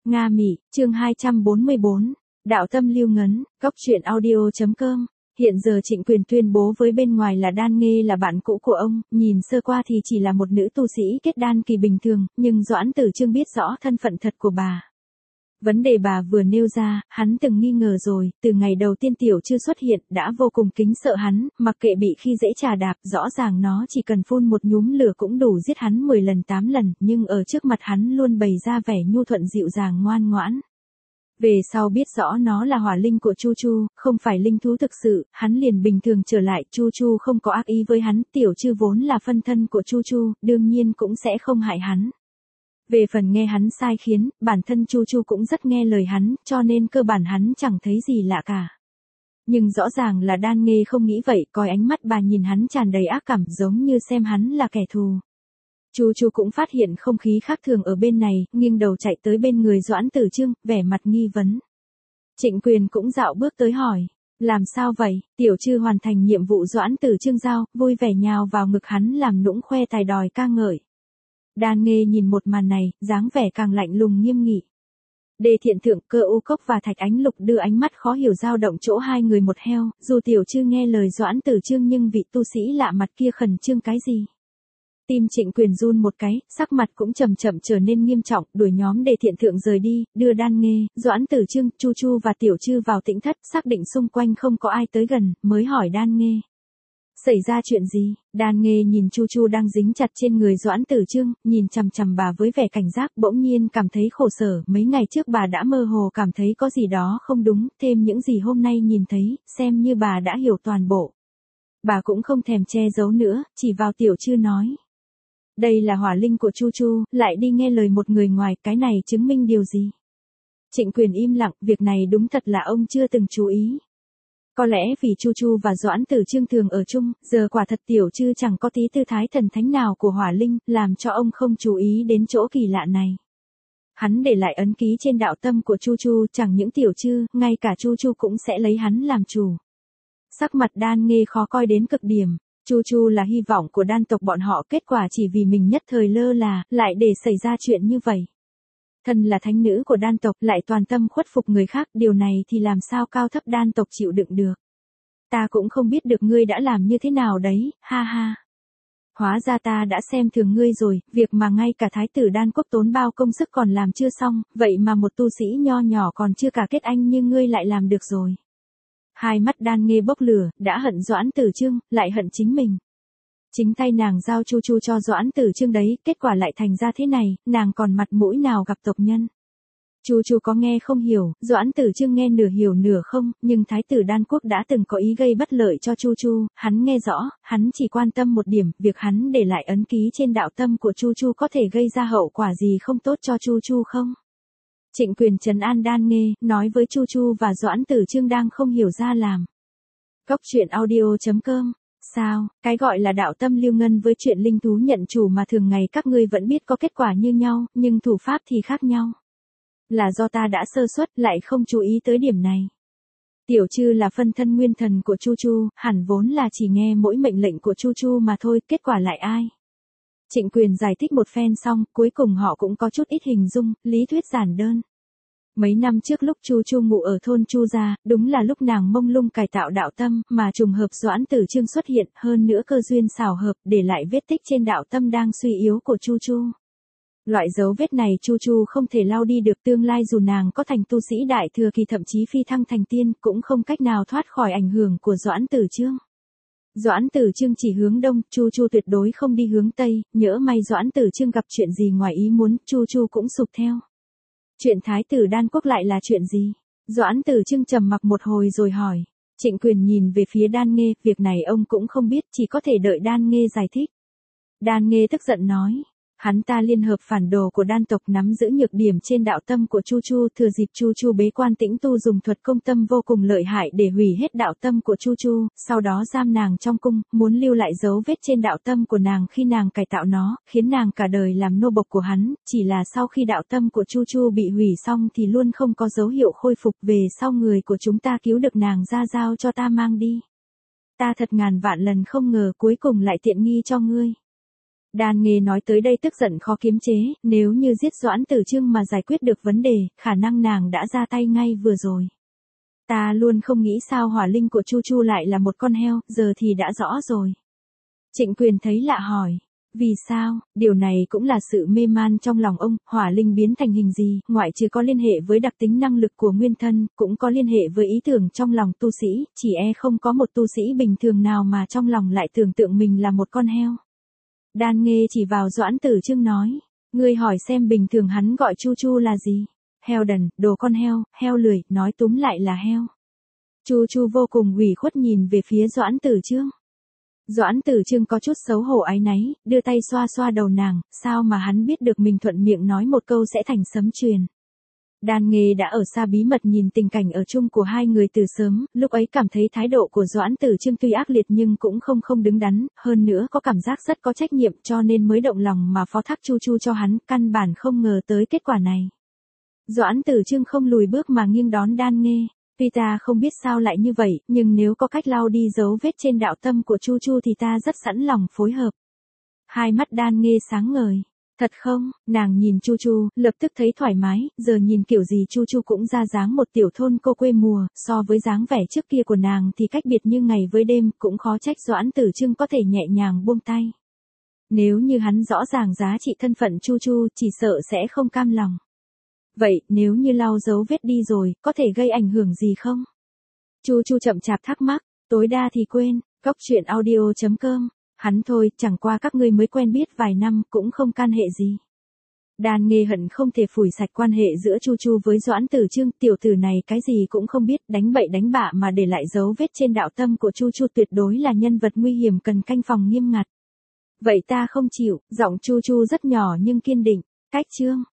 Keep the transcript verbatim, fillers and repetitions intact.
Nga Mị, chương hai trăm bốn mươi bốn, Đạo Tâm Lưu Ngấn, Góc truyện audio.com. Hiện giờ Trịnh Quyền tuyên bố với bên ngoài là Đan Nghê là bạn cũ của ông, nhìn sơ qua thì chỉ là một nữ tu sĩ kết đan kỳ bình thường, nhưng Doãn Tử Chương biết rõ thân phận thật của bà. Vấn đề bà vừa nêu ra, hắn từng nghi ngờ rồi, từ ngày đầu tiên Tiểu Trư xuất hiện, đã vô cùng kính sợ hắn, mặc kệ bị khi dễ trà đạp, rõ ràng nó chỉ cần phun một nhúm lửa cũng đủ giết hắn mười lần tám lần, nhưng ở trước mặt hắn luôn bày ra vẻ nhu thuận dịu dàng ngoan ngoãn. Về sau biết rõ nó là hỏa linh của Chu Chu, không phải linh thú thực sự, hắn liền bình thường trở lại, Chu Chu không có ác ý với hắn, Tiểu Trư vốn là phân thân của Chu Chu, đương nhiên cũng sẽ không hại hắn. Về phần nghe hắn sai khiến, bản thân Chu Chu cũng rất nghe lời hắn, cho nên cơ bản hắn chẳng thấy gì lạ cả. Nhưng rõ ràng là Đan Nghê không nghĩ vậy, coi ánh mắt bà nhìn hắn tràn đầy ác cảm giống như xem hắn là kẻ thù. Chu Chu cũng phát hiện không khí khác thường ở bên này, nghiêng đầu chạy tới bên người Doãn Tử Chương, vẻ mặt nghi vấn. Trịnh Quyền cũng dạo bước tới hỏi, làm sao vậy? Tiểu Trư hoàn thành nhiệm vụ Doãn Tử Chương giao, vui vẻ nhào vào ngực hắn làm nũng khoe tài đòi ca ngợi. Đan Nghê nhìn một màn này, dáng vẻ càng lạnh lùng nghiêm nghị. Đề Thiện Thượng, Cơ U Cốc và Thạch Ánh Lục đưa ánh mắt khó hiểu dao động chỗ hai người một heo, dù Tiểu Trư nghe lời Doãn Tử Chương nhưng vị tu sĩ lạ mặt kia khẩn trương cái gì? Tim Trịnh Quyền run một cái, sắc mặt cũng chậm chậm trở nên nghiêm trọng, đuổi nhóm Đề Thiện Thượng rời đi, đưa Đan Nghê, Doãn Tử Chương, Chu Chu và Tiểu Trư vào tĩnh thất, xác định xung quanh không có ai tới gần, mới hỏi Đan Nghê. Xảy ra chuyện gì? Đan Nghê nhìn Chu Chu đang dính chặt trên người Doãn Tử Chương, nhìn chằm chằm bà với vẻ cảnh giác, bỗng nhiên cảm thấy khổ sở, mấy ngày trước bà đã mơ hồ cảm thấy có gì đó không đúng, thêm những gì hôm nay nhìn thấy, xem như bà đã hiểu toàn bộ. Bà cũng không thèm che giấu nữa, chỉ vào Tiểu Trư nói. Đây là hỏa linh của Chu Chu, lại đi nghe lời một người ngoài, cái này chứng minh điều gì? Trịnh Quyền im lặng, việc này đúng thật là ông chưa từng chú ý. Có lẽ vì Chu Chu và Doãn Tử Chương thường ở chung, giờ quả thật Tiểu Trư chẳng có tí tư thái thần thánh nào của hỏa linh, làm cho ông không chú ý đến chỗ kỳ lạ này. Hắn để lại ấn ký trên đạo tâm của Chu Chu, chẳng những Tiểu Trư, ngay cả Chu Chu cũng sẽ lấy hắn làm chủ. Sắc mặt Đan Nghê khó coi đến cực điểm. Chu Chu là hy vọng của đan tộc bọn họ, kết quả chỉ vì mình nhất thời lơ là, lại để xảy ra chuyện như vậy. Thân là thánh nữ của đan tộc lại toàn tâm khuất phục người khác, điều này thì làm sao cao thấp đan tộc chịu đựng được. Ta cũng không biết được ngươi đã làm như thế nào đấy, ha ha. Hóa ra ta đã xem thường ngươi rồi, việc mà ngay cả thái tử đan quốc tốn bao công sức còn làm chưa xong, vậy mà một tu sĩ nho nhỏ còn chưa cả kết anh như ngươi lại làm được rồi. Hai mắt Đan Nghê bốc lửa, đã hận Doãn Tử Chương, lại hận chính mình. Chính tay nàng giao Chu Chu cho Doãn Tử Chương đấy, kết quả lại thành ra thế này, nàng còn mặt mũi nào gặp tộc nhân. Chu Chu có nghe không hiểu, Doãn Tử Chương nghe nửa hiểu nửa không, nhưng thái tử đan quốc đã từng có ý gây bất lợi cho Chu Chu, hắn nghe rõ, hắn chỉ quan tâm một điểm, việc hắn để lại ấn ký trên đạo tâm của Chu Chu có thể gây ra hậu quả gì không tốt cho Chu Chu không? Trịnh Quyền trấn an Đan Nghê, nói với Chu Chu và Doãn Tử Chương đang không hiểu ra làm. Góc truyện audio.com. Sao, cái gọi là đạo tâm lưu ngân với chuyện linh thú nhận chủ mà thường ngày các ngươi vẫn biết có kết quả như nhau, nhưng thủ pháp thì khác nhau. Là do ta đã sơ suất, lại không chú ý tới điểm này. Tiểu Trư là phân thân nguyên thần của Chu Chu, hẳn vốn là chỉ nghe mỗi mệnh lệnh của Chu Chu mà thôi, kết quả lại ai? Trịnh Quyền giải thích một phen xong, cuối cùng họ cũng có chút ít hình dung, lý thuyết giản đơn. Mấy năm trước lúc Chu Chu ngụ ở thôn Chu gia, đúng là lúc nàng mông lung cải tạo đạo tâm, mà trùng hợp Doãn Tử Chương xuất hiện, hơn nữa cơ duyên xảo hợp, để lại vết tích trên đạo tâm đang suy yếu của Chu Chu. Loại dấu vết này Chu Chu không thể lau đi được, tương lai dù nàng có thành tu sĩ đại thừa kỳ thậm chí phi thăng thành tiên, cũng không cách nào thoát khỏi ảnh hưởng của Doãn Tử Chương. Doãn Tử Chương chỉ hướng đông, Chu Chu tuyệt đối không đi hướng tây, nhỡ may Doãn Tử Chương gặp chuyện gì ngoài ý muốn, Chu Chu cũng sụp theo. Chuyện thái tử đan quốc lại là chuyện gì? Doãn Tử Chương trầm mặc một hồi rồi hỏi. Trịnh Quyền nhìn về phía Đan Nghê, việc này ông cũng không biết, chỉ có thể đợi Đan Nghê giải thích. Đan Nghê tức giận nói. Hắn ta liên hợp phản đồ của đan tộc nắm giữ nhược điểm trên đạo tâm của Chu Chu, thừa dịp Chu Chu bế quan tĩnh tu dùng thuật công tâm vô cùng lợi hại để hủy hết đạo tâm của Chu Chu, sau đó giam nàng trong cung, muốn lưu lại dấu vết trên đạo tâm của nàng khi nàng cải tạo nó, khiến nàng cả đời làm nô bộc của hắn, chỉ là sau khi đạo tâm của Chu Chu bị hủy xong thì luôn không có dấu hiệu khôi phục, về sau người của chúng ta cứu được nàng ra giao cho ta mang đi. Ta thật ngàn vạn lần không ngờ cuối cùng lại tiện nghi cho ngươi. Đan Nghê nói tới đây tức giận khó kiềm chế, nếu như giết Doãn Tử Trương mà giải quyết được vấn đề, khả năng nàng đã ra tay ngay vừa rồi. Ta luôn không nghĩ sao hỏa linh của Chu Chu lại là một con heo, giờ thì đã rõ rồi. Trịnh Quyền thấy lạ hỏi. Vì sao, điều này cũng là sự mê man trong lòng ông, hỏa linh biến thành hình gì, ngoại trừ có liên hệ với đặc tính năng lực của nguyên thân, cũng có liên hệ với ý tưởng trong lòng tu sĩ, chỉ e không có một tu sĩ bình thường nào mà trong lòng lại tưởng tượng mình là một con heo. Đan Nghê chỉ vào Doãn Tử Trương nói, ngươi hỏi xem bình thường hắn gọi Chu Chu là gì? Heo đần, đồ con heo, heo lười, nói túm lại là heo. Chu Chu vô cùng ủy khuất nhìn về phía Doãn Tử Trương. Doãn Tử Trương có chút xấu hổ áy náy, đưa tay xoa xoa đầu nàng, sao mà hắn biết được mình thuận miệng nói một câu sẽ thành sấm truyền. Đan Nghê đã ở xa bí mật nhìn tình cảnh ở chung của hai người từ sớm, lúc ấy cảm thấy thái độ của Doãn Tử Trương tuy ác liệt nhưng cũng không không đứng đắn, hơn nữa có cảm giác rất có trách nhiệm cho nên mới động lòng mà phó thác Chu Chu cho hắn, căn bản không ngờ tới kết quả này. Doãn Tử Trương không lùi bước mà nghiêng đón Đan Nghê. Tuy ta không biết sao lại như vậy, nhưng nếu có cách lau đi dấu vết trên đạo tâm của Chu Chu thì ta rất sẵn lòng phối hợp. Hai mắt Đan Nghê sáng ngời. Thật không, nàng nhìn Chu Chu, lập tức thấy thoải mái, giờ nhìn kiểu gì Chu Chu cũng ra dáng một tiểu thôn cô quê mùa, so với dáng vẻ trước kia của nàng thì cách biệt như ngày với đêm, cũng khó trách Doãn Tử Trương có thể nhẹ nhàng buông tay. Nếu như hắn rõ ràng giá trị thân phận Chu Chu, chỉ sợ sẽ không cam lòng. Vậy, nếu như lau dấu vết đi rồi, có thể gây ảnh hưởng gì không? Chu Chu chậm chạp thắc mắc, tối đa thì quên, cốc truyện audio chấm com. Hắn thôi, chẳng qua các ngươi mới quen biết vài năm, cũng không can hệ gì. Đan Nghê hận không thể phủi sạch quan hệ giữa Chu Chu với Doãn Tử Trương, tiểu tử này cái gì cũng không biết, đánh bậy đánh bạ mà để lại dấu vết trên đạo tâm của Chu Chu tuyệt đối là nhân vật nguy hiểm cần canh phòng nghiêm ngặt. Vậy ta không chịu, giọng Chu Chu rất nhỏ nhưng kiên định, cách chương.